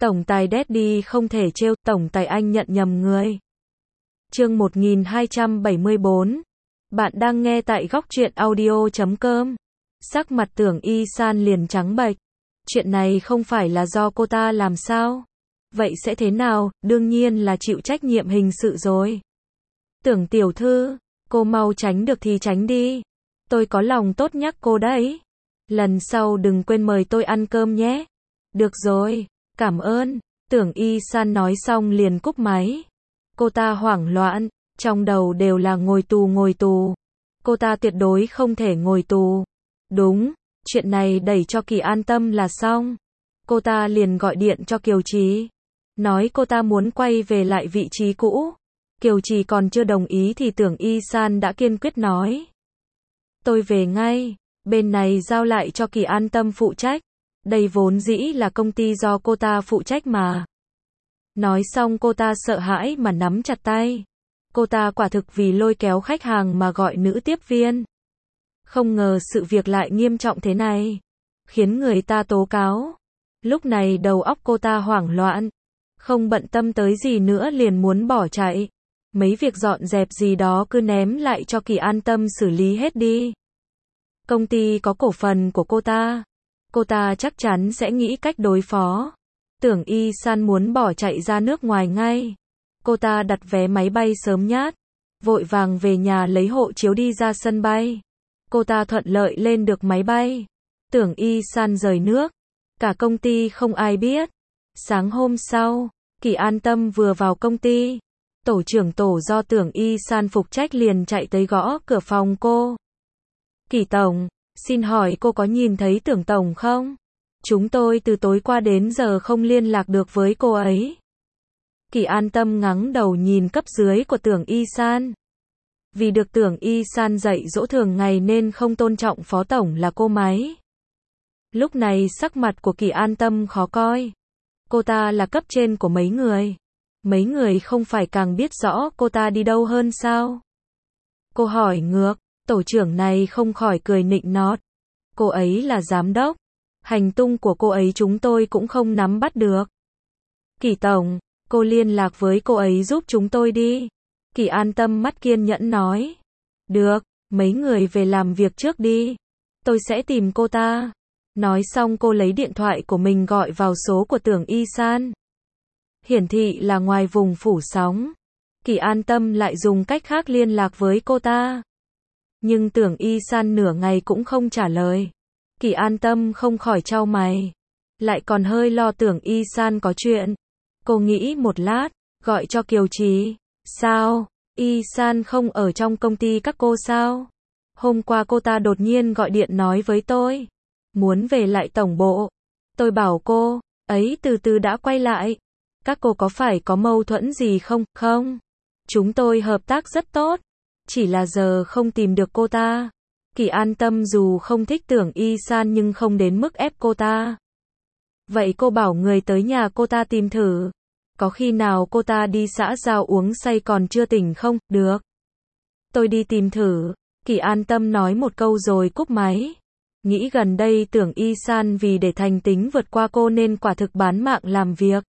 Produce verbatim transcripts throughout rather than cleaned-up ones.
Tổng tài Daddy không thể trêu, tổng tài anh nhận nhầm người. Chương một nghìn hai trăm bảy mươi bốn. Bạn đang nghe tại góc truyện audio chấm com. Sắc mặt Tưởng Y San liền trắng bệch. Chuyện này không phải là do cô ta làm sao? Vậy sẽ thế nào? Đương nhiên là chịu trách nhiệm hình sự rồi. Tưởng tiểu thư, cô mau tránh được thì tránh đi. Tôi có lòng tốt nhắc cô đấy. Lần sau đừng quên mời tôi ăn cơm nhé. Được rồi, cảm ơn. Tưởng Y San nói xong liền cúp máy. Cô ta hoảng loạn, trong đầu đều là ngồi tù ngồi tù. Cô ta tuyệt đối không thể ngồi tù. Đúng, chuyện này đẩy cho Kỳ an tâm là xong. Cô ta liền gọi điện cho Kiều Trì, nói cô ta muốn quay về lại vị trí cũ. Kiều Trì còn chưa đồng ý thì Tưởng Y San đã kiên quyết nói. Tôi về ngay, bên này giao lại cho Kỳ an tâm phụ trách. Đây vốn dĩ là công ty do cô ta phụ trách mà. Nói xong cô ta sợ hãi mà nắm chặt tay. Cô ta quả thực vì lôi kéo khách hàng mà gọi nữ tiếp viên. Không ngờ sự việc lại nghiêm trọng thế này, khiến người ta tố cáo. Lúc này đầu óc cô ta hoảng loạn, không bận tâm tới gì nữa liền muốn bỏ chạy. Mấy việc dọn dẹp gì đó cứ ném lại cho Kỳ an tâm xử lý hết đi. Công ty có cổ phần của cô ta, cô ta chắc chắn sẽ nghĩ cách đối phó. Tưởng Y San muốn bỏ chạy ra nước ngoài ngay. Cô ta đặt vé máy bay sớm nhát, vội vàng về nhà lấy hộ chiếu đi ra sân bay. Cô ta thuận lợi lên được máy bay. Tưởng Y San rời nước, cả công ty không ai biết. Sáng hôm sau, Kỳ an tâm vừa vào công ty, tổ trưởng tổ do Tưởng Y San phục trách liền chạy tới gõ cửa phòng cô. Kỳ tổng, xin hỏi cô có nhìn thấy Tưởng tổng không? Chúng tôi từ tối qua đến giờ không liên lạc được với cô ấy. Kỳ an tâm ngẩng đầu nhìn cấp dưới của Tưởng Y San. Vì được Tưởng Y San dạy dỗ thường ngày nên không tôn trọng phó tổng là cô máy. Lúc này sắc mặt của Kỳ an tâm khó coi. Cô ta là cấp trên của mấy người. Mấy người không phải càng biết rõ cô ta đi đâu hơn sao? Cô hỏi ngược, tổ trưởng này không khỏi cười nịnh nót. Cô ấy là giám đốc. Hành tung của cô ấy chúng tôi cũng không nắm bắt được. Kỳ tổng, cô liên lạc với cô ấy giúp chúng tôi đi. Kỳ an tâm mắt kiên nhẫn nói. Được, mấy người về làm việc trước đi. Tôi sẽ tìm cô ta. Nói xong cô lấy điện thoại của mình gọi vào số của Tưởng Y San. Hiển thị là ngoài vùng phủ sóng. Kỳ an tâm lại dùng cách khác liên lạc với cô ta. Nhưng Tưởng Y San nửa ngày cũng không trả lời. Kỳ an tâm không khỏi chau mày. Lại còn hơi lo Tưởng Y San có chuyện. Cô nghĩ một lát, gọi cho Kiều Trì. Sao? Y San không ở trong công ty các cô sao? Hôm qua cô ta đột nhiên gọi điện nói với tôi. Muốn về lại tổng bộ. Tôi bảo cô, ấy từ từ đã quay lại. Các cô có phải có mâu thuẫn gì không? Không. Chúng tôi hợp tác rất tốt. Chỉ là giờ không tìm được cô ta. Kỳ an tâm dù không thích Tưởng Y San nhưng không đến mức ép cô ta. Vậy cô bảo người tới nhà cô ta tìm thử. Có khi nào cô ta đi xã giao uống say còn chưa tỉnh không? Được. Tôi đi tìm thử. Kỳ an tâm nói một câu rồi cúp máy. Nghĩ gần đây Tưởng Y San vì để thành tính vượt qua cô nên quả thực bán mạng làm việc.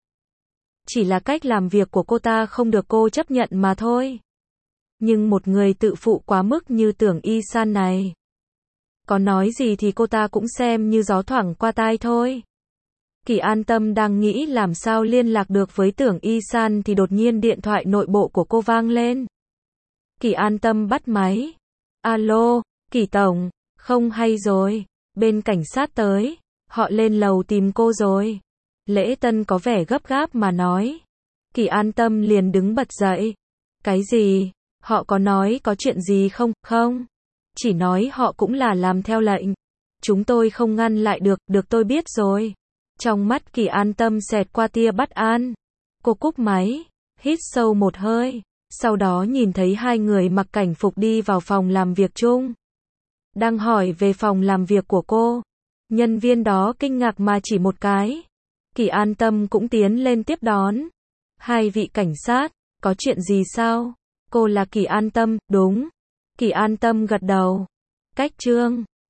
Chỉ là cách làm việc của cô ta không được cô chấp nhận mà thôi. Nhưng một người tự phụ quá mức như Tưởng Y San này, có nói gì thì cô ta cũng xem như gió thoảng qua tai thôi. Kỳ an tâm đang nghĩ làm sao liên lạc được với Tưởng Y San thì đột nhiên điện thoại nội bộ của cô vang lên. Kỳ an tâm bắt máy. Alo, Kỳ tổng, không hay rồi, bên cảnh sát tới, họ lên lầu tìm cô rồi. Lễ Tân có vẻ gấp gáp mà nói. Kỳ an tâm liền đứng bật dậy. Cái gì? Họ có nói có chuyện gì không? Không. Chỉ nói họ cũng là làm theo lệnh. Chúng tôi không ngăn lại được, được tôi biết rồi. Trong mắt Kỳ an tâm xẹt qua tia bất an. Cô cúp máy, hít sâu một hơi, sau đó nhìn thấy hai người mặc cảnh phục đi vào phòng làm việc chung. Đang hỏi về phòng làm việc của cô. Nhân viên đó kinh ngạc mà chỉ một cái. Kỳ an tâm cũng tiến lên tiếp đón. Hai vị cảnh sát, có chuyện gì sao? Cô là Kỳ an tâm, đúng. Kỳ an tâm gật đầu. Cách trương.